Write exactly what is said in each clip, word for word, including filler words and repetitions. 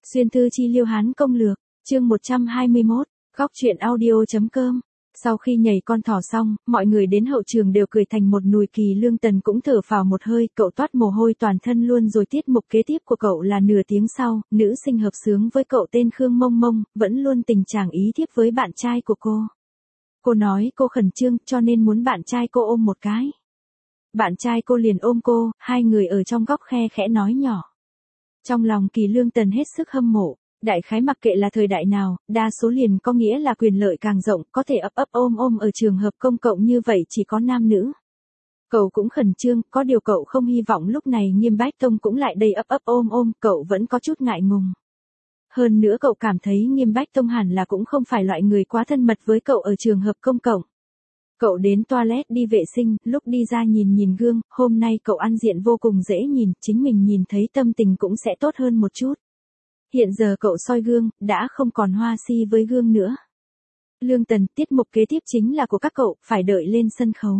Xuyên thư chi liêu Hán công lược, chương một trăm hai mươi mốt, góc truyện audio.com. Sau khi nhảy con thỏ xong, mọi người đến hậu trường đều cười thành một nùi. Kỳ Lương Tần cũng thở phào một hơi, cậu toát mồ hôi toàn thân luôn rồi. Tiết mục kế tiếp của cậu là nửa tiếng sau, nữ sinh hợp xướng với cậu tên Khương Mông Mông, vẫn luôn tình trạng ý thiếp với bạn trai của cô. Cô nói cô khẩn trương cho nên muốn bạn trai cô ôm một cái. Bạn trai cô liền ôm cô, hai người ở trong góc khe khẽ nói nhỏ. Trong lòng Kỳ Lương Tần hết sức hâm mộ. Đại khái mặc kệ là thời đại nào, đa số liền có nghĩa là quyền lợi càng rộng, có thể ấp ấp ôm ôm ở trường hợp công cộng như vậy chỉ có nam nữ. Cậu cũng khẩn trương, có điều cậu không hy vọng lúc này Nghiêm Bách Tông cũng lại đây ấp ấp ôm ôm, cậu vẫn có chút ngại ngùng. Hơn nữa cậu cảm thấy Nghiêm Bách Tông hẳn là cũng không phải loại người quá thân mật với cậu ở trường hợp công cộng. Cậu đến toilet đi vệ sinh, lúc đi ra nhìn nhìn gương, hôm nay cậu ăn diện vô cùng dễ nhìn, chính mình nhìn thấy tâm tình cũng sẽ tốt hơn một chút. Hiện giờ cậu soi gương, đã không còn hoa si với gương nữa. Lương Tần, tiết mục kế tiếp chính là của các cậu, phải đợi lên sân khấu.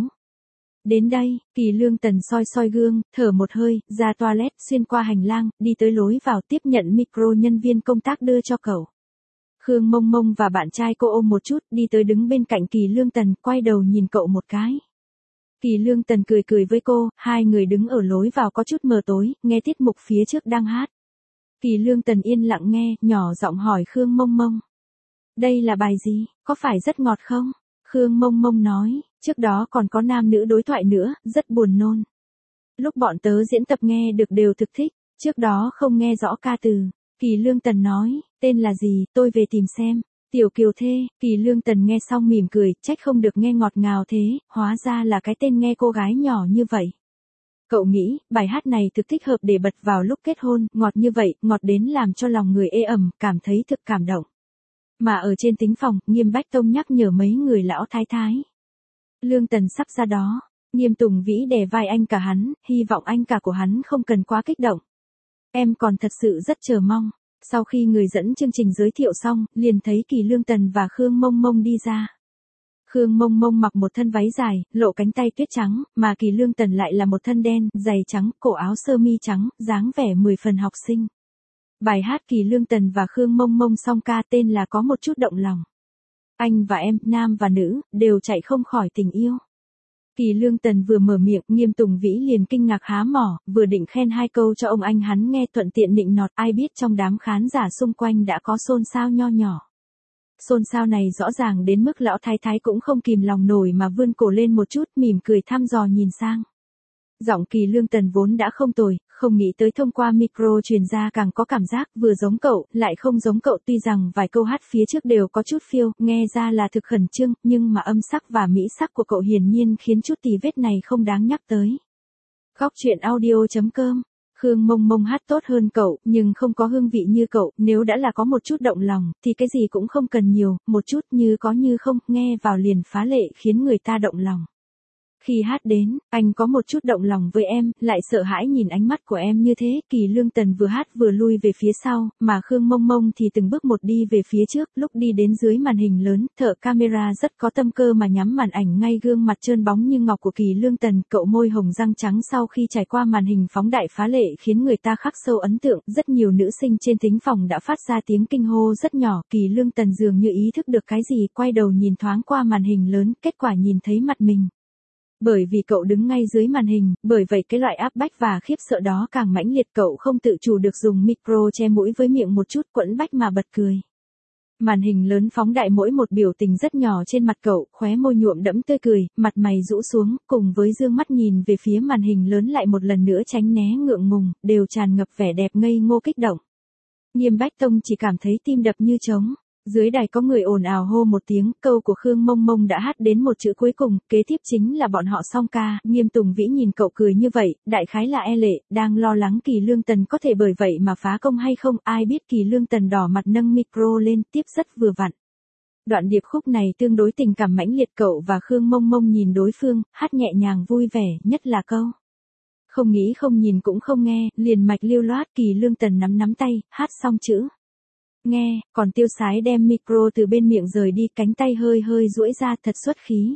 Đến đây, Kỳ Lương Tần soi soi gương, thở một hơi, ra toilet, xuyên qua hành lang, đi tới lối vào tiếp nhận micro nhân viên công tác đưa cho cậu. Khương Mông Mông và bạn trai cô ôm một chút, đi tới đứng bên cạnh Kỳ Lương Tần, quay đầu nhìn cậu một cái. Kỳ Lương Tần cười cười với cô, hai người đứng ở lối vào có chút mờ tối, nghe tiết mục phía trước đang hát. Kỳ Lương Tần yên lặng nghe, nhỏ giọng hỏi Khương Mông Mông. Đây là bài gì, có phải rất ngọt không? Khương Mông Mông nói, trước đó còn có nam nữ đối thoại nữa, rất buồn nôn. Lúc bọn tớ diễn tập nghe được đều thực thích, trước đó không nghe rõ ca từ. Kỳ Lương Tần nói, tên là gì, tôi về tìm xem. Tiểu Kiều Thê. Kỳ Lương Tần nghe xong mỉm cười, trách không được nghe ngọt ngào thế, hóa ra là cái tên nghe cô gái nhỏ như vậy. Cậu nghĩ, bài hát này thực thích hợp để bật vào lúc kết hôn, ngọt như vậy, ngọt đến làm cho lòng người ê ẩm, cảm thấy thực cảm động. Mà ở trên tính phòng, Nghiêm Bách Tông nhắc nhở mấy người lão thái thái. Lương Tần sắp ra đó, Nghiêm Tùng Vĩ đè vai anh cả hắn, hy vọng anh cả của hắn không cần quá kích động. Em còn thật sự rất chờ mong. Sau khi người dẫn chương trình giới thiệu xong, liền thấy Kỳ Lương Tần và Khương Mông Mông đi ra. Khương Mông Mông mặc một thân váy dài, lộ cánh tay tuyết trắng, mà Kỳ Lương Tần lại là một thân đen, giày trắng, cổ áo sơ mi trắng, dáng vẻ mười phần học sinh. Bài hát Kỳ Lương Tần và Khương Mông Mông song ca tên là Có một chút động lòng. Anh và em, nam và nữ, đều chạy không khỏi tình yêu. Kỳ Lương Tần vừa mở miệng, Nghiêm Tùng Vĩ liền kinh ngạc há mỏ, vừa định khen hai câu cho ông anh hắn nghe thuận tiện nịnh nọt, ai biết trong đám khán giả xung quanh đã có xôn xao nho nhỏ. Xôn xao này rõ ràng đến mức lão thái thái cũng không kìm lòng nổi mà vươn cổ lên một chút, mỉm cười thăm dò nhìn sang. Giọng Kỳ Lương Tần vốn đã không tồi, không nghĩ tới thông qua micro truyền ra càng có cảm giác vừa giống cậu, lại không giống cậu. Tuy rằng vài câu hát phía trước đều có chút phiêu, nghe ra là thực khẩn trương, nhưng mà âm sắc và mỹ sắc của cậu hiển nhiên khiến chút tì vết này không đáng nhắc tới. Góc truyện audio.com. Khương Mông Mông hát tốt hơn cậu, nhưng không có hương vị như cậu, nếu đã là có một chút động lòng, thì cái gì cũng không cần nhiều, một chút như có như không, nghe vào liền phá lệ khiến người ta động lòng. Khi hát đến, anh có một chút động lòng với em, lại sợ hãi nhìn ánh mắt của em như thế. Kỳ Lương Tần vừa hát vừa lui về phía sau, mà Khương Mông Mông thì từng bước một đi về phía trước. Lúc đi đến dưới màn hình lớn, thợ camera rất có tâm cơ mà nhắm màn ảnh ngay gương mặt trơn bóng như ngọc của Kỳ Lương Tần. Cậu môi hồng răng trắng sau khi trải qua màn hình phóng đại phá lệ khiến người ta khắc sâu ấn tượng. Rất nhiều nữ sinh trên thính phòng đã phát ra tiếng kinh hô rất nhỏ. Kỳ Lương Tần dường như ý thức được cái gì, quay đầu nhìn thoáng qua màn hình lớn, kết quả nhìn thấy mặt mình. Bởi vì cậu đứng ngay dưới màn hình, bởi vậy cái loại áp bách và khiếp sợ đó càng mãnh liệt. Cậu không tự chủ được dùng micro che mũi với miệng một chút, quẫn bách mà bật cười. Màn hình lớn phóng đại mỗi một biểu tình rất nhỏ trên mặt cậu, khóe môi nhuộm đẫm tươi cười, mặt mày rũ xuống, cùng với dương mắt nhìn về phía màn hình lớn lại một lần nữa tránh né ngượng ngùng, đều tràn ngập vẻ đẹp ngây ngô kích động. Nghiêm Bách Tông chỉ cảm thấy tim đập như trống. Dưới đài có người ồn ào hô một tiếng, câu của Khương Mông Mông đã hát đến một chữ cuối cùng, kế tiếp chính là bọn họ song ca. Nghiêm Tùng Vĩ nhìn cậu cười như vậy, đại khái là e lệ, đang lo lắng Kỳ Lương Tần có thể bởi vậy mà phá công hay không. Ai biết Kỳ Lương Tần đỏ mặt nâng micro lên, tiếp rất vừa vặn. Đoạn điệp khúc này tương đối tình cảm mãnh liệt, cậu và Khương Mông Mông nhìn đối phương, hát nhẹ nhàng vui vẻ, nhất là câu không nghĩ không nhìn cũng không nghe, liền mạch lưu loát. Kỳ Lương Tần nắm nắm tay, hát xong chữ nghe, còn tiêu sái đem micro từ bên miệng rời đi, cánh tay hơi hơi duỗi ra thật xuất khí.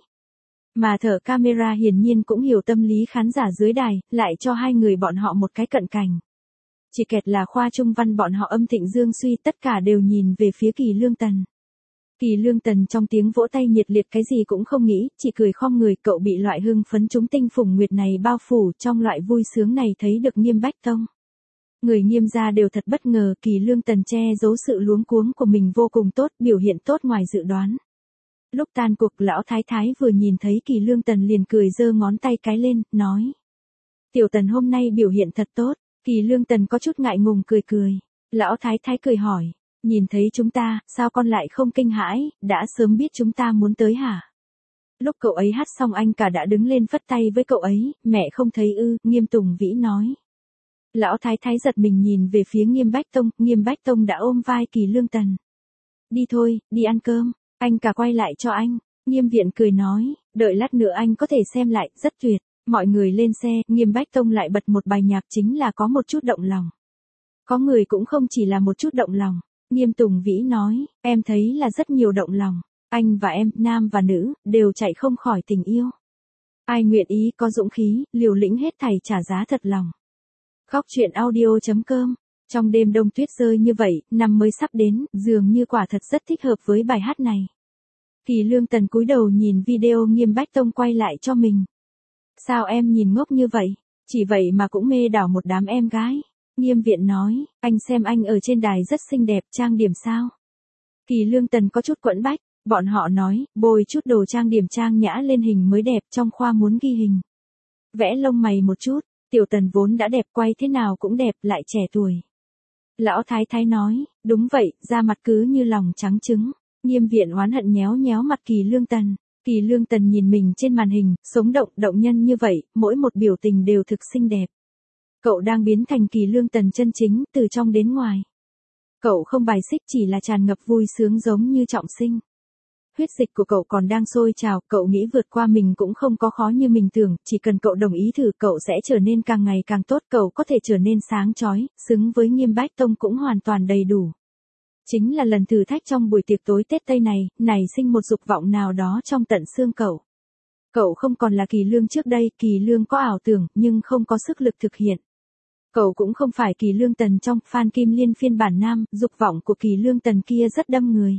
Mà thợ camera hiển nhiên cũng hiểu tâm lý khán giả dưới đài, lại cho hai người bọn họ một cái cận cảnh. Chỉ kẹt là khoa trung văn bọn họ âm thịnh dương suy, tất cả đều nhìn về phía Kỳ Lương Tần. Kỳ Lương Tần trong tiếng vỗ tay nhiệt liệt cái gì cũng không nghĩ, chỉ cười khom người. Cậu bị loại hưng phấn chúng tinh phùng nguyệt này bao phủ, trong loại vui sướng này thấy được Nghiêm Bách Tông. Người Nghiêm gia đều thật bất ngờ. Kỳ Lương Tần che giấu sự luống cuống của mình vô cùng tốt, biểu hiện tốt ngoài dự đoán. Lúc tan cuộc, lão thái thái vừa nhìn thấy Kỳ Lương Tần liền cười giơ ngón tay cái lên, nói: Tiểu Tần hôm nay biểu hiện thật tốt. Kỳ Lương Tần có chút ngại ngùng cười cười. Lão thái thái cười hỏi: Nhìn thấy chúng ta, sao con lại không kinh hãi, đã sớm biết chúng ta muốn tới hả? Lúc cậu ấy hát xong anh cả đã đứng lên phất tay với cậu ấy. Mẹ không thấy ư? Nghiêm Tùng Vĩ nói. Lão thái thái giật mình nhìn về phía Nghiêm Bách Tông. Nghiêm Bách Tông đã ôm vai Kỳ Lương Tần. Đi thôi, đi ăn cơm. Anh cả quay lại cho anh. Nghiêm Viện cười nói, đợi lát nữa anh có thể xem lại, rất tuyệt. Mọi người lên xe, Nghiêm Bách Tông lại bật một bài nhạc, chính là có một chút động lòng. Có người cũng không chỉ là một chút động lòng. Nghiêm Tùng Vĩ nói, em thấy là rất nhiều động lòng. Anh và em, nam và nữ, đều chạy không khỏi tình yêu. Ai nguyện ý có dũng khí, liều lĩnh hết thảy trả giá thật lòng. Khóc chuyện audio chấm com. Trong đêm đông tuyết rơi như vậy, năm mới sắp đến, dường như quả thật rất thích hợp với bài hát này. Kỳ Lương Tần cúi đầu nhìn video Nghiêm Bách Tông quay lại cho mình. Sao em nhìn ngốc như vậy? Chỉ vậy mà cũng mê đảo một đám em gái. Nghiêm Viện nói, anh xem anh ở trên đài rất xinh đẹp, trang điểm sao? Kỳ Lương Tần có chút quẫn bách, bọn họ nói, bôi chút đồ trang điểm trang nhã lên hình mới đẹp, trong khoa muốn ghi hình. Vẽ lông mày một chút, Tiểu Tần vốn đã đẹp, quay thế nào cũng đẹp, lại trẻ tuổi. Lão Thái Thái nói, đúng vậy, da mặt cứ như lòng trắng trứng. Nghiêm Viện oán hận nhéo nhéo mặt Kỳ Lương Tần. Kỳ Lương Tần nhìn mình trên màn hình, sống động, động nhân như vậy, mỗi một biểu tình đều thực xinh đẹp. Cậu đang biến thành Kỳ Lương Tần chân chính, từ trong đến ngoài. Cậu không bài xích, chỉ là tràn ngập vui sướng giống như trọng sinh. Huyết dịch của cậu còn đang sôi trào, cậu nghĩ vượt qua mình cũng không có khó như mình tưởng, chỉ cần cậu đồng ý thử cậu sẽ trở nên càng ngày càng tốt, cậu có thể trở nên sáng chói, xứng với Nghiêm Bách Tông cũng hoàn toàn đầy đủ. Chính là lần thử thách trong buổi tiệc tối Tết Tây này, nảy sinh một dục vọng nào đó trong tận xương cậu. Cậu không còn là Kỳ Lương trước đây, Kỳ Lương có ảo tưởng, nhưng không có sức lực thực hiện. Cậu cũng không phải Kỳ Lương Tần trong Phan Kim Liên phiên bản nam, dục vọng của Kỳ Lương Tần kia rất đâm người.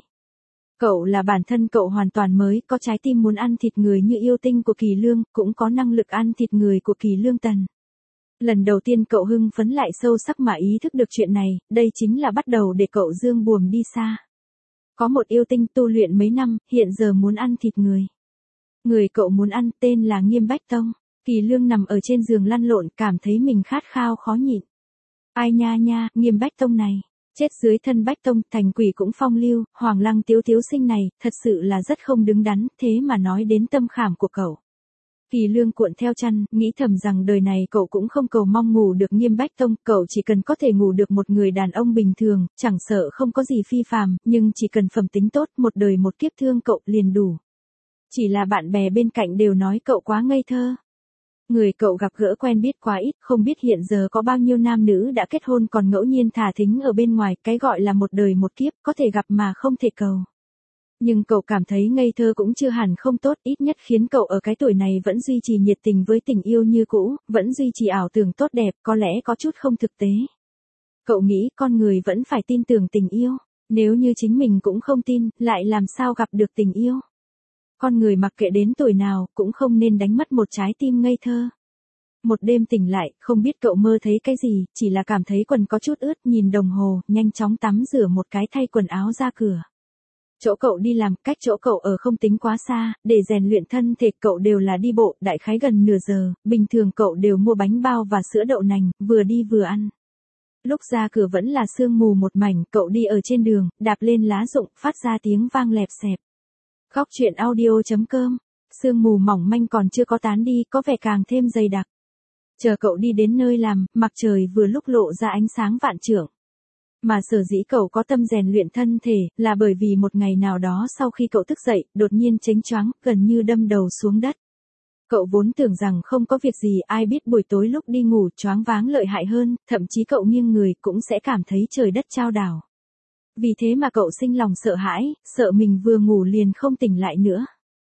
Cậu là bản thân cậu hoàn toàn mới, có trái tim muốn ăn thịt người như yêu tinh của Kỳ Lương, cũng có năng lực ăn thịt người của Kỳ Lương Tần. Lần đầu tiên cậu hưng phấn lại sâu sắc mà ý thức được chuyện này, đây chính là bắt đầu để cậu dương buồm đi xa. Có một yêu tinh tu luyện mấy năm, hiện giờ muốn ăn thịt người. Người cậu muốn ăn tên là Nghiêm Bách Tông. Kỳ Lương nằm ở trên giường lăn lộn, cảm thấy mình khát khao khó nhịn. Ai nha nha, Nghiêm Bách Tông này. Chết dưới thân Bách Tông, thành quỷ cũng phong lưu, Hoàng Lăng Tiếu Tiếu sinh này, thật sự là rất không đứng đắn, thế mà nói đến tâm khảm của cậu. Kỳ Lương cuộn theo chăn, nghĩ thầm rằng đời này cậu cũng không cầu mong ngủ được Nghiêm Bách Tông, cậu chỉ cần có thể ngủ được một người đàn ông bình thường, chẳng sợ không có gì phi phàm, nhưng chỉ cần phẩm tính tốt, một đời một kiếp thương cậu liền đủ. Chỉ là bạn bè bên cạnh đều nói cậu quá ngây thơ. Người cậu gặp gỡ quen biết quá ít, không biết hiện giờ có bao nhiêu nam nữ đã kết hôn còn ngẫu nhiên thả thính ở bên ngoài, cái gọi là một đời một kiếp, có thể gặp mà không thể cầu. Nhưng cậu cảm thấy ngây thơ cũng chưa hẳn không tốt, ít nhất khiến cậu ở cái tuổi này vẫn duy trì nhiệt tình với tình yêu như cũ, vẫn duy trì ảo tưởng tốt đẹp, có lẽ có chút không thực tế. Cậu nghĩ con người vẫn phải tin tưởng tình yêu, nếu như chính mình cũng không tin, lại làm sao gặp được tình yêu. Con người mặc kệ đến tuổi nào, cũng không nên đánh mất một trái tim ngây thơ. Một đêm tỉnh lại, không biết cậu mơ thấy cái gì, chỉ là cảm thấy quần có chút ướt, nhìn đồng hồ, nhanh chóng tắm rửa một cái thay quần áo ra cửa. Chỗ cậu đi làm, cách chỗ cậu ở không tính quá xa, để rèn luyện thân thể cậu đều là đi bộ, đại khái gần nửa giờ, bình thường cậu đều mua bánh bao và sữa đậu nành, vừa đi vừa ăn. Lúc ra cửa vẫn là sương mù một mảnh, cậu đi ở trên đường, đạp lên lá rụng, phát ra tiếng vang lẹp xẹp. Khóc chuyện audio chấm com, sương mù mỏng manh còn chưa có tán đi, có vẻ càng thêm dày đặc. Chờ cậu đi đến nơi làm, mặt trời vừa lúc lộ ra ánh sáng vạn trượng. Mà sở dĩ cậu có tâm rèn luyện thân thể, là bởi vì một ngày nào đó sau khi cậu thức dậy, đột nhiên chếnh choáng, gần như đâm đầu xuống đất. Cậu vốn tưởng rằng không có việc gì, ai biết buổi tối lúc đi ngủ choáng váng lợi hại hơn, thậm chí cậu nghiêng người cũng sẽ cảm thấy trời đất chao đảo. Vì thế mà cậu sinh lòng sợ hãi, sợ mình vừa ngủ liền không tỉnh lại nữa.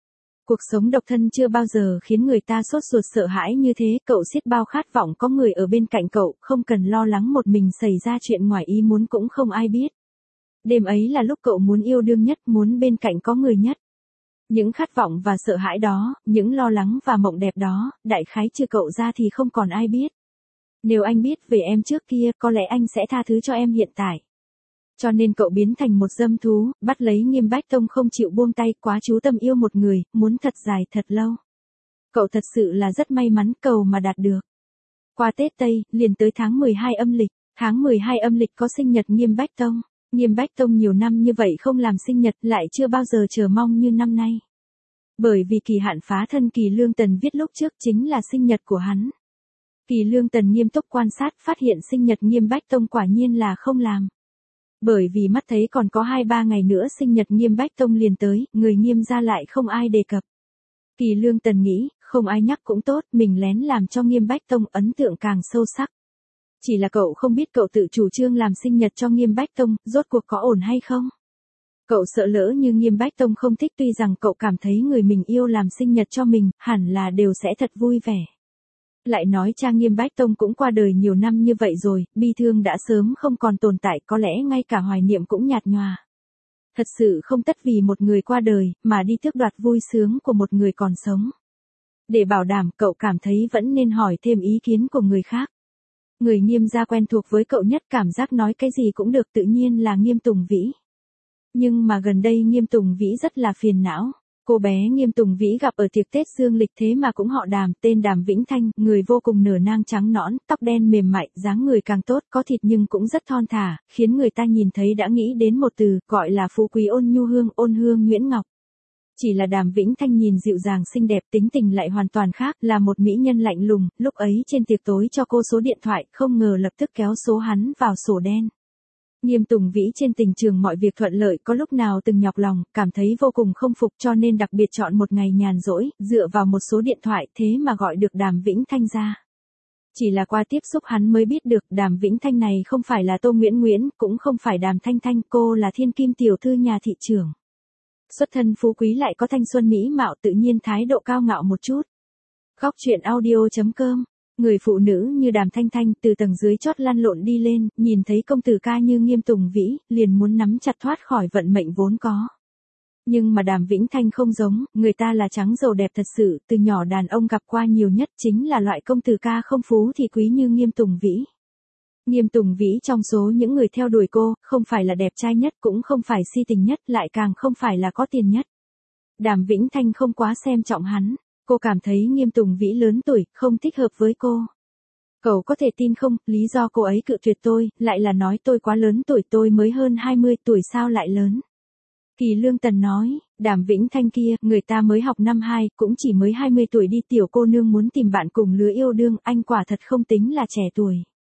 Cuộc sống độc thân chưa bao giờ khiến người ta sốt ruột sợ hãi như thế, cậu xiết bao khát vọng có người ở bên cạnh cậu, không cần lo lắng một mình xảy ra chuyện ngoài ý muốn cũng không ai biết. Đêm ấy là lúc cậu muốn yêu đương nhất, muốn bên cạnh có người nhất. Những khát vọng và sợ hãi đó, những lo lắng và mộng đẹp đó, đại khái trừ cậu ra thì không còn ai biết. Nếu anh biết về em trước kia, có lẽ anh sẽ tha thứ cho em hiện tại. Cho nên cậu biến thành một dâm thú, bắt lấy Nghiêm Bách Tông không chịu buông tay, quá chú tâm yêu một người, muốn thật dài thật lâu. Cậu thật sự là rất may mắn, cầu mà đạt được. Qua Tết Tây, liền tới tháng mười hai âm lịch, tháng mười hai âm lịch có sinh nhật Nghiêm Bách Tông. Nghiêm Bách Tông nhiều năm như vậy không làm sinh nhật, lại chưa bao giờ chờ mong như năm nay. Bởi vì kỳ hạn phá thân Kỳ Lương Tần viết lúc trước chính là sinh nhật của hắn. Kỳ Lương Tần nghiêm túc quan sát, phát hiện sinh nhật Nghiêm Bách Tông quả nhiên là không làm. Bởi vì mắt thấy còn có hai ba ngày nữa sinh nhật Nghiêm Bách Tông liền tới, người Nghiêm gia lại không ai đề cập. Kỳ Lương Tần nghĩ, không ai nhắc cũng tốt, mình lén làm cho Nghiêm Bách Tông ấn tượng càng sâu sắc. Chỉ là cậu không biết cậu tự chủ trương làm sinh nhật cho Nghiêm Bách Tông, rốt cuộc có ổn hay không? Cậu sợ lỡ như Nghiêm Bách Tông không thích, tuy rằng cậu cảm thấy người mình yêu làm sinh nhật cho mình, hẳn là đều sẽ thật vui vẻ. Lại nói cha Nghiêm Bách Tông cũng qua đời nhiều năm như vậy rồi, bi thương đã sớm không còn tồn tại, có lẽ ngay cả hoài niệm cũng nhạt nhòa. Thật sự không tất vì một người qua đời, mà đi tước đoạt vui sướng của một người còn sống. Để bảo đảm, cậu cảm thấy vẫn nên hỏi thêm ý kiến của người khác. Người Nghiêm gia quen thuộc với cậu nhất, cảm giác nói cái gì cũng được, tự nhiên là Nghiêm Tùng Vĩ. Nhưng mà gần đây Nghiêm Tùng Vĩ rất là phiền não. Cô bé Nghiêm Tùng Vĩ gặp ở tiệc Tết dương lịch thế mà cũng họ Đàm, tên Đàm Vĩnh Thanh, người vô cùng nở nang trắng nõn, tóc đen mềm mại, dáng người càng tốt, có thịt nhưng cũng rất thon thả, khiến người ta nhìn thấy đã nghĩ đến một từ, gọi là phú quý ôn nhu hương, ôn hương nhuyễn ngọc. Chỉ là Đàm Vĩnh Thanh nhìn dịu dàng xinh đẹp, tính tình lại hoàn toàn khác, là một mỹ nhân lạnh lùng, lúc ấy trên tiệc tối cho cô số điện thoại, không ngờ lập tức kéo số hắn vào sổ đen. Nghiêm Tùng Vĩ trên tình trường mọi việc thuận lợi, có lúc nào từng nhọc lòng, cảm thấy vô cùng không phục, cho nên đặc biệt chọn một ngày nhàn rỗi, dựa vào một số điện thoại, thế mà gọi được Đàm Vĩnh Thanh ra. Chỉ là qua tiếp xúc hắn mới biết được Đàm Vĩnh Thanh này không phải là Tô Nguyễn Nguyễn, cũng không phải Đàm Thanh Thanh, cô là thiên kim tiểu thư nhà thị trưởng. Xuất thân phú quý lại có thanh xuân mỹ mạo, tự nhiên thái độ cao ngạo một chút. Góc truyện audio chấm com. Người phụ nữ như Đàm Thanh Thanh từ tầng dưới chót lăn lộn đi lên, nhìn thấy công tử ca như Nghiêm Tùng Vĩ, liền muốn nắm chặt thoát khỏi vận mệnh vốn có. Nhưng mà Đàm Vĩnh Thanh không giống, người ta là trắng giàu đẹp thật sự, từ nhỏ đàn ông gặp qua nhiều nhất chính là loại công tử ca không phú thì quý như Nghiêm Tùng Vĩ. Nghiêm Tùng Vĩ trong số những người theo đuổi cô, không phải là đẹp trai nhất, cũng không phải si tình nhất, lại càng không phải là có tiền nhất. Đàm Vĩnh Thanh không quá xem trọng hắn. Cô cảm thấy Nghiêm Tùng Vĩ lớn tuổi, không thích hợp với cô. Cậu có thể tin không, lý do cô ấy cự tuyệt tôi, lại là nói tôi quá lớn tuổi, tôi mới hơn hai mươi tuổi sao lại lớn. Kỳ Lương Tần nói, Đàm Vĩnh Thanh kia, người ta mới học năm hai, cũng chỉ mới hai mươi tuổi đi, tiểu cô nương muốn tìm bạn cùng lứa yêu đương, anh quả thật không tính là trẻ tuổi.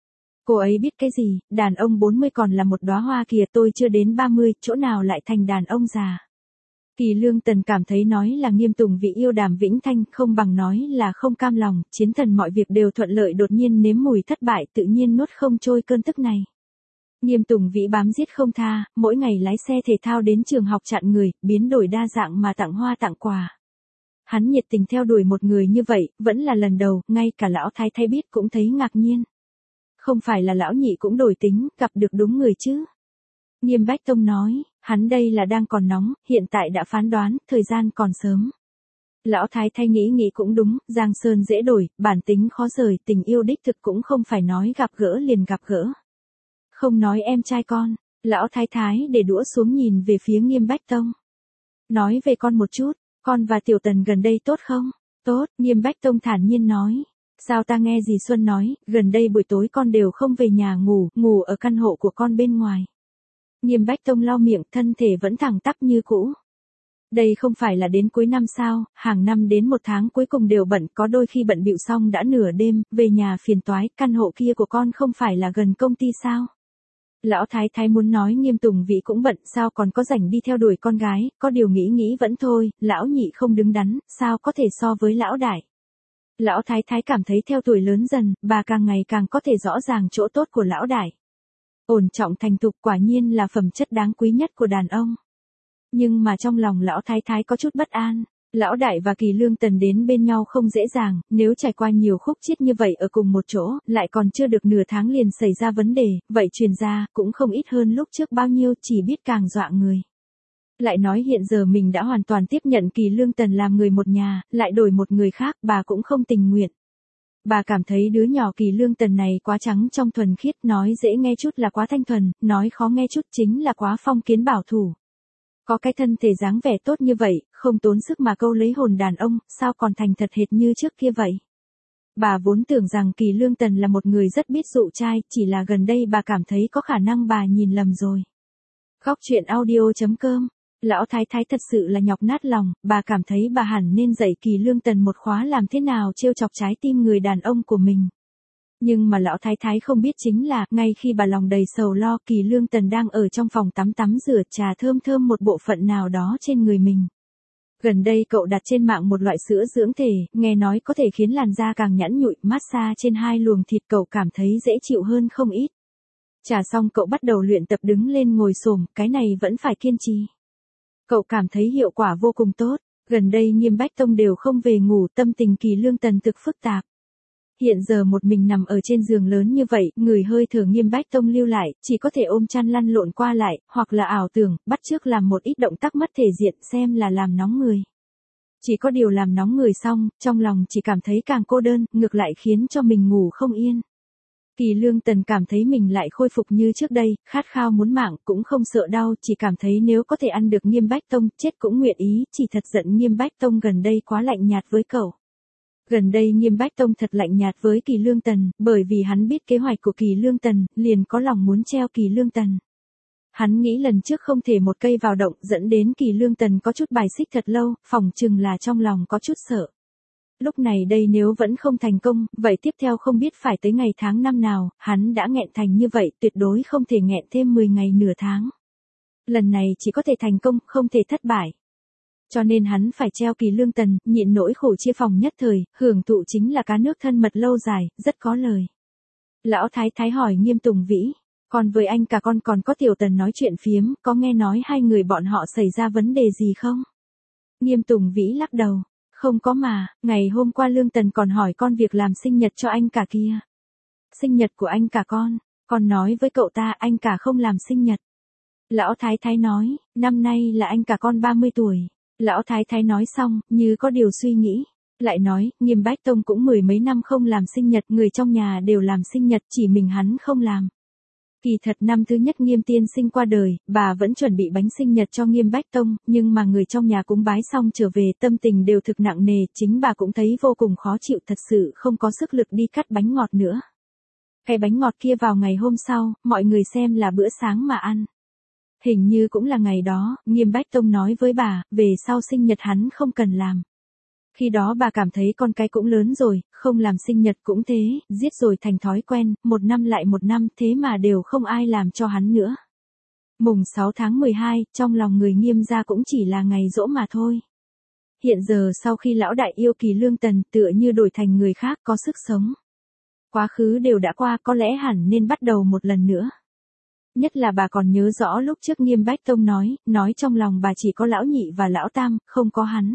Cô ấy biết cái gì, đàn ông bốn mươi còn là một đóa hoa kìa, tôi chưa đến ba mươi, chỗ nào lại thành đàn ông già. Kỳ Lương Tần cảm thấy nói là Nghiêm Tùng Vĩ yêu Đàm Vĩnh Thanh không bằng nói là không cam lòng, chiến thần mọi việc đều thuận lợi đột nhiên nếm mùi thất bại, tự nhiên nuốt không trôi cơn tức này. Nghiêm Tùng Vĩ bám giết không tha, mỗi ngày lái xe thể thao đến trường học chặn người, biến đổi đa dạng mà tặng hoa tặng quà. Hắn nhiệt tình theo đuổi một người như vậy, vẫn là lần đầu, ngay cả lão thái thái biết cũng thấy ngạc nhiên. Không phải là lão nhị cũng đổi tính, gặp được đúng người chứ. Nghiêm Bách Tông nói, hắn đây là đang còn nóng, hiện tại đã phán đoán, thời gian còn sớm. Lão thái thái nghĩ nghĩ cũng đúng, Giang Sơn dễ đổi, bản tính khó rời, tình yêu đích thực cũng không phải nói gặp gỡ liền gặp gỡ. Không nói em trai con, lão thái thái để đũa xuống nhìn về phía Nghiêm Bách Tông. Nói về con một chút, con và Tiểu Tần gần đây tốt không? Tốt, Nghiêm Bách Tông thản nhiên nói. Sao ta nghe dì Xuân nói, gần đây buổi tối con đều không về nhà ngủ, ngủ ở căn hộ của con bên ngoài. Nghiêm Bách Tông lau miệng, thân thể vẫn thẳng tắp như cũ. Đây không phải là đến cuối năm sao, hàng năm đến một tháng cuối cùng đều bận, có đôi khi bận bịu xong đã nửa đêm, về nhà phiền toái, căn hộ kia của con không phải là gần công ty sao? Lão thái thái muốn nói Nghiêm Tùng Vĩ cũng bận, sao còn có rảnh đi theo đuổi con gái, có điều nghĩ nghĩ vẫn thôi, lão nhị không đứng đắn, sao có thể so với lão đại. Lão thái thái cảm thấy theo tuổi lớn dần, bà càng ngày càng có thể rõ ràng chỗ tốt của lão đại. Ổn trọng thành thục quả nhiên là phẩm chất đáng quý nhất của đàn ông. Nhưng mà trong lòng lão thái thái có chút bất an, Lão đại và Kỳ Lương Tần đến bên nhau không dễ dàng, nếu trải qua nhiều khúc chiết như vậy ở cùng một chỗ, lại còn chưa được nửa tháng liền xảy ra vấn đề, vậy truyền ra, cũng không ít hơn lúc trước bao nhiêu, chỉ biết càng dọa người. Lại nói hiện giờ mình đã hoàn toàn tiếp nhận Kỳ Lương Tần làm người một nhà, lại đổi một người khác, bà cũng không tình nguyện. Bà cảm thấy đứa nhỏ Kỳ Lương Tần này quá trắng trong thuần khiết, nói dễ nghe chút là quá thanh thuần, nói khó nghe chút chính là quá phong kiến bảo thủ. Có cái thân thể dáng vẻ tốt như vậy, không tốn sức mà câu lấy hồn đàn ông, sao còn thành thật hệt như trước kia vậy? Bà vốn tưởng rằng Kỳ Lương Tần là một người rất biết dụ trai, chỉ là gần đây bà cảm thấy có khả năng bà nhìn lầm rồi. Góc truyện audio.com. Lão thái thái thật sự là nhọc nát lòng, bà cảm thấy bà hẳn nên dạy Kỳ Lương Tần một khóa làm thế nào trêu chọc trái tim người đàn ông của mình. Nhưng mà lão thái thái không biết chính là, ngay khi bà lòng đầy sầu lo, Kỳ Lương Tần đang ở trong phòng tắm tắm rửa trà thơm thơm một bộ phận nào đó trên người mình. Gần đây cậu đặt trên mạng một loại sữa dưỡng thể, nghe nói có thể khiến làn da càng nhẵn nhụi, massage trên hai luồng thịt cậu cảm thấy dễ chịu hơn không ít. Trà xong cậu bắt đầu luyện tập đứng lên ngồi xổm, cái này vẫn phải kiên trì. Cậu cảm thấy hiệu quả vô cùng tốt, gần đây Nghiêm Bách Tông đều không về ngủ, tâm tình Kỳ Lương Tần thực phức tạp. Hiện giờ một mình nằm ở trên giường lớn như vậy, người hơi thở Nghiêm Bách Tông lưu lại, chỉ có thể ôm chăn lăn lộn qua lại, hoặc là ảo tưởng, bắt chước làm một ít động tác mất thể diện xem là làm nóng người. Chỉ có điều làm nóng người xong, trong lòng chỉ cảm thấy càng cô đơn, ngược lại khiến cho mình ngủ không yên. Kỳ Lương Tần cảm thấy mình lại khôi phục như trước đây, khát khao muốn mạng, cũng không sợ đau, chỉ cảm thấy nếu có thể ăn được Nghiêm Bách Tông, chết cũng nguyện ý, chỉ thật giận Nghiêm Bách Tông gần đây quá lạnh nhạt với cậu. Gần đây Nghiêm Bách Tông thật lạnh nhạt với Kỳ Lương Tần, bởi vì hắn biết kế hoạch của Kỳ Lương Tần, liền có lòng muốn treo Kỳ Lương Tần. Hắn nghĩ lần trước không thể một cây vào động, dẫn đến Kỳ Lương Tần có chút bài xích thật lâu, phỏng chừng là trong lòng có chút sợ. Lúc này đây nếu vẫn không thành công, vậy tiếp theo không biết phải tới ngày tháng năm nào, hắn đã nghẹn thành như vậy, tuyệt đối không thể nghẹn thêm mười ngày nửa tháng. Lần này chỉ có thể thành công, không thể thất bại. Cho nên hắn phải treo Kỳ Lương Tần, nhịn nỗi khổ chia phòng nhất thời, hưởng thụ chính là cá nước thân mật lâu dài, rất có lời. Lão thái thái hỏi Nghiêm Tùng Vĩ, còn với anh cả con còn có Tiểu Tần nói chuyện phiếm, có nghe nói hai người bọn họ xảy ra vấn đề gì không? Nghiêm Tùng Vĩ lắc đầu, không có mà, ngày hôm qua Lương Tần còn hỏi con việc làm sinh nhật cho anh cả kia. Sinh nhật của anh cả con, con nói với cậu ta anh cả không làm sinh nhật. Lão thái thái nói, năm nay là anh cả con ba mươi tuổi. Lão thái thái nói xong, như có điều suy nghĩ. Lại nói, Nghiêm Bách Tông cũng mười mấy năm không làm sinh nhật, người trong nhà đều làm sinh nhật, chỉ mình hắn không làm. Kỳ thật năm thứ nhất Nghiêm tiên sinh qua đời, bà vẫn chuẩn bị bánh sinh nhật cho Nghiêm Bách Tông, nhưng mà người trong nhà cúng bái xong trở về tâm tình đều thực nặng nề, chính bà cũng thấy vô cùng khó chịu, thật sự không có sức lực đi cắt bánh ngọt nữa. Cái bánh ngọt kia vào ngày hôm sau, mọi người xem là bữa sáng mà ăn. Hình như cũng là ngày đó, Nghiêm Bách Tông nói với bà, về sau sinh nhật hắn không cần làm. Khi đó bà cảm thấy con cái cũng lớn rồi, không làm sinh nhật cũng thế, giết rồi thành thói quen, một năm lại một năm, thế mà đều không ai làm cho hắn nữa. Mùng sáu tháng mười hai, trong lòng người Nghiêm gia cũng chỉ là ngày giỗ mà thôi. Hiện giờ sau khi lão đại yêu Kỳ Lương Tần, tựa như đổi thành người khác có sức sống. Quá khứ đều đã qua, có lẽ hẳn nên bắt đầu một lần nữa. Nhất là bà còn nhớ rõ lúc trước Nghiêm Bách Tông nói, nói trong lòng bà chỉ có lão nhị và lão tam, không có hắn.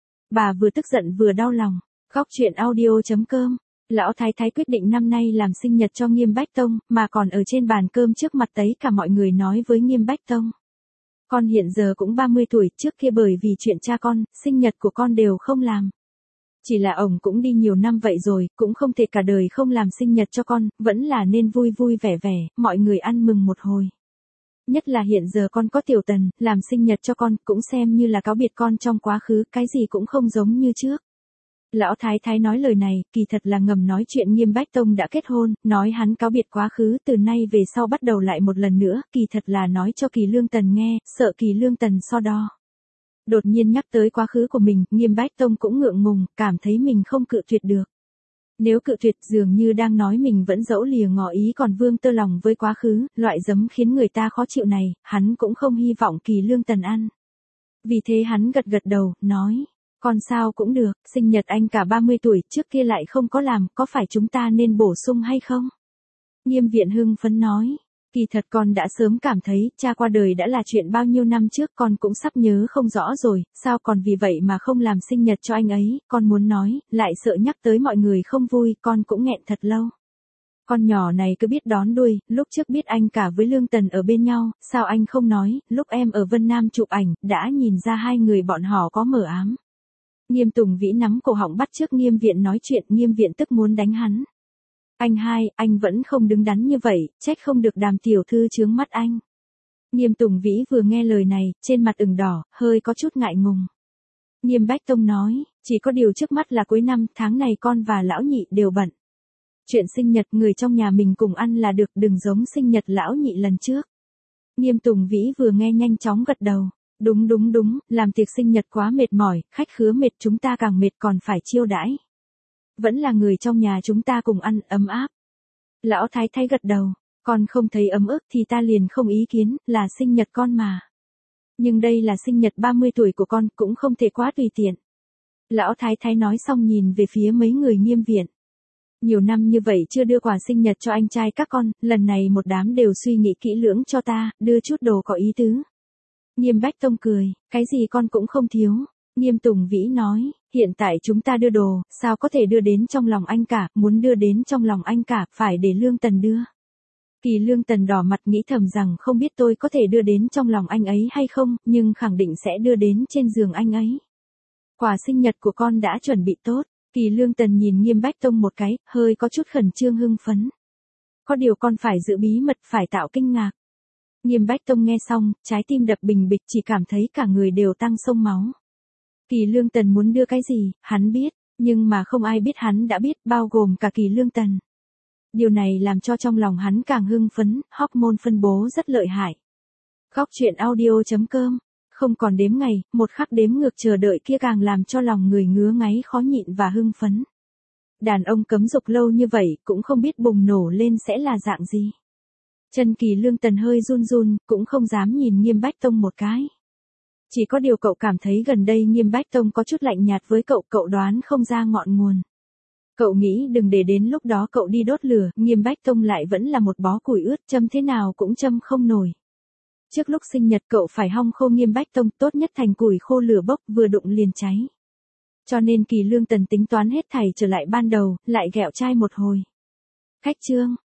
Bà vừa tức giận vừa đau lòng. Góc truyện audio.com. Lão thái thái quyết định năm nay làm sinh nhật cho Nghiêm Bách Tông, mà còn ở trên bàn cơm trước mặt tất cả mọi người nói với Nghiêm Bách Tông. Con hiện giờ cũng ba mươi tuổi, trước kia bởi vì chuyện cha con, sinh nhật của con đều không làm. Chỉ là ổng cũng đi nhiều năm vậy rồi, cũng không thể cả đời không làm sinh nhật cho con, vẫn là nên vui vui vẻ vẻ, mọi người ăn mừng một hồi. Nhất là hiện giờ con có Tiểu Tần, làm sinh nhật cho con, cũng xem như là cáo biệt con trong quá khứ, cái gì cũng không giống như trước. Lão thái thái nói lời này, kỳ thật là ngầm nói chuyện Nghiêm Bách Tông đã kết hôn, nói hắn cáo biệt quá khứ, từ nay về sau bắt đầu lại một lần nữa, kỳ thật là nói cho Kỳ Lương Tần nghe, sợ Kỳ Lương Tần so đo. Đột nhiên nhắc tới quá khứ của mình, Nghiêm Bách Tông cũng ngượng ngùng, cảm thấy mình không cự tuyệt được. Nếu cự tuyệt dường như đang nói mình vẫn dẫu lìa ngỏ ý còn vương tơ lòng với quá khứ, loại giấm khiến người ta khó chịu này, hắn cũng không hy vọng Kỳ Lương Tần ăn. Vì thế hắn gật gật đầu, nói, con sao cũng được, sinh nhật anh cả ba mươi tuổi, trước kia lại không có làm, có phải chúng ta nên bổ sung hay không? Nghiêm Viện hưng phấn nói, Kỳ thật con đã sớm cảm thấy, cha qua đời đã là chuyện bao nhiêu năm trước, con cũng sắp nhớ không rõ rồi, sao còn vì vậy mà không làm sinh nhật cho anh ấy, con muốn nói, lại sợ nhắc tới mọi người không vui, con cũng nghẹn thật lâu. Con nhỏ này cứ biết đón đuôi, lúc trước biết anh cả với Lương Tần ở bên nhau, sao anh không nói, lúc em ở Vân Nam chụp ảnh, đã nhìn ra hai người bọn họ có mờ ám. Nghiêm Tùng Vĩ nắm cổ họng bắt chước Nghiêm Viện nói chuyện, Nghiêm Viện tức muốn đánh hắn. Anh hai, anh vẫn không đứng đắn như vậy, trách không được Đàm tiểu thư chướng mắt anh. Nghiêm Tùng Vĩ vừa nghe lời này, trên mặt ửng đỏ, hơi có chút ngại ngùng. Nghiêm Bách Tông nói, chỉ có điều trước mắt là cuối năm, tháng này con và lão nhị đều bận. Chuyện sinh nhật người trong nhà mình cùng ăn là được, đừng giống sinh nhật lão nhị lần trước. Nghiêm Tùng Vĩ vừa nghe nhanh chóng gật đầu. Đúng đúng đúng, làm tiệc sinh nhật quá mệt mỏi, khách khứa mệt chúng ta càng mệt còn phải chiêu đãi. Vẫn là người trong nhà chúng ta cùng ăn, ấm áp. Lão Thái Thái gật đầu, con không thấy ấm ức thì ta liền không ý kiến, là sinh nhật con mà. Nhưng đây là sinh nhật ba mươi tuổi của con, cũng không thể quá tùy tiện. Lão Thái Thái nói xong nhìn về phía mấy người Nghiêm Viện. Nhiều năm như vậy chưa đưa quà sinh nhật cho anh trai các con, lần này một đám đều suy nghĩ kỹ lưỡng cho ta, đưa chút đồ có ý tứ. Nghiêm Bách Tông cười, cái gì con cũng không thiếu. Nghiêm Tùng Vĩ nói, hiện tại chúng ta đưa đồ, sao có thể đưa đến trong lòng anh cả, muốn đưa đến trong lòng anh cả, phải để Lương Tần đưa. Kỳ Lương Tần đỏ mặt nghĩ thầm rằng không biết tôi có thể đưa đến trong lòng anh ấy hay không, nhưng khẳng định sẽ đưa đến trên giường anh ấy. Quà sinh nhật của con đã chuẩn bị tốt. Kỳ Lương Tần nhìn Nghiêm Bách Tông một cái, hơi có chút khẩn trương hưng phấn. Có điều con phải giữ bí mật, phải tạo kinh ngạc. Nghiêm Bách Tông nghe xong, trái tim đập bình bịch, chỉ cảm thấy cả người đều tăng sông máu. Kỳ Lương Tần muốn đưa cái gì, hắn biết, nhưng mà không ai biết hắn đã biết, bao gồm cả Kỳ Lương Tần. Điều này làm cho trong lòng hắn càng hưng phấn, hormone phân bố rất lợi hại. Góc truyện audio chấm com. Không còn đếm ngày, một khắc đếm ngược chờ đợi kia càng làm cho lòng người ngứa ngáy khó nhịn và hưng phấn. Đàn ông cấm dục lâu như vậy, cũng không biết bùng nổ lên sẽ là dạng gì. Chân Kỳ Lương Tần hơi run run, cũng không dám nhìn Nghiêm Bách Tông một cái. Chỉ có điều cậu cảm thấy gần đây Nghiêm Bách Tông có chút lạnh nhạt với cậu, cậu đoán không ra ngọn nguồn. Cậu nghĩ đừng để đến lúc đó cậu đi đốt lửa, Nghiêm Bách Tông lại vẫn là một bó củi ướt, châm thế nào cũng châm không nổi. Trước lúc sinh nhật cậu phải hong khô Nghiêm Bách Tông, tốt nhất thành củi khô lửa bốc, vừa đụng liền cháy. Cho nên Kỳ Lương Tần tính toán hết thảy trở lại ban đầu, lại ghẹo trai một hồi. Khách trương,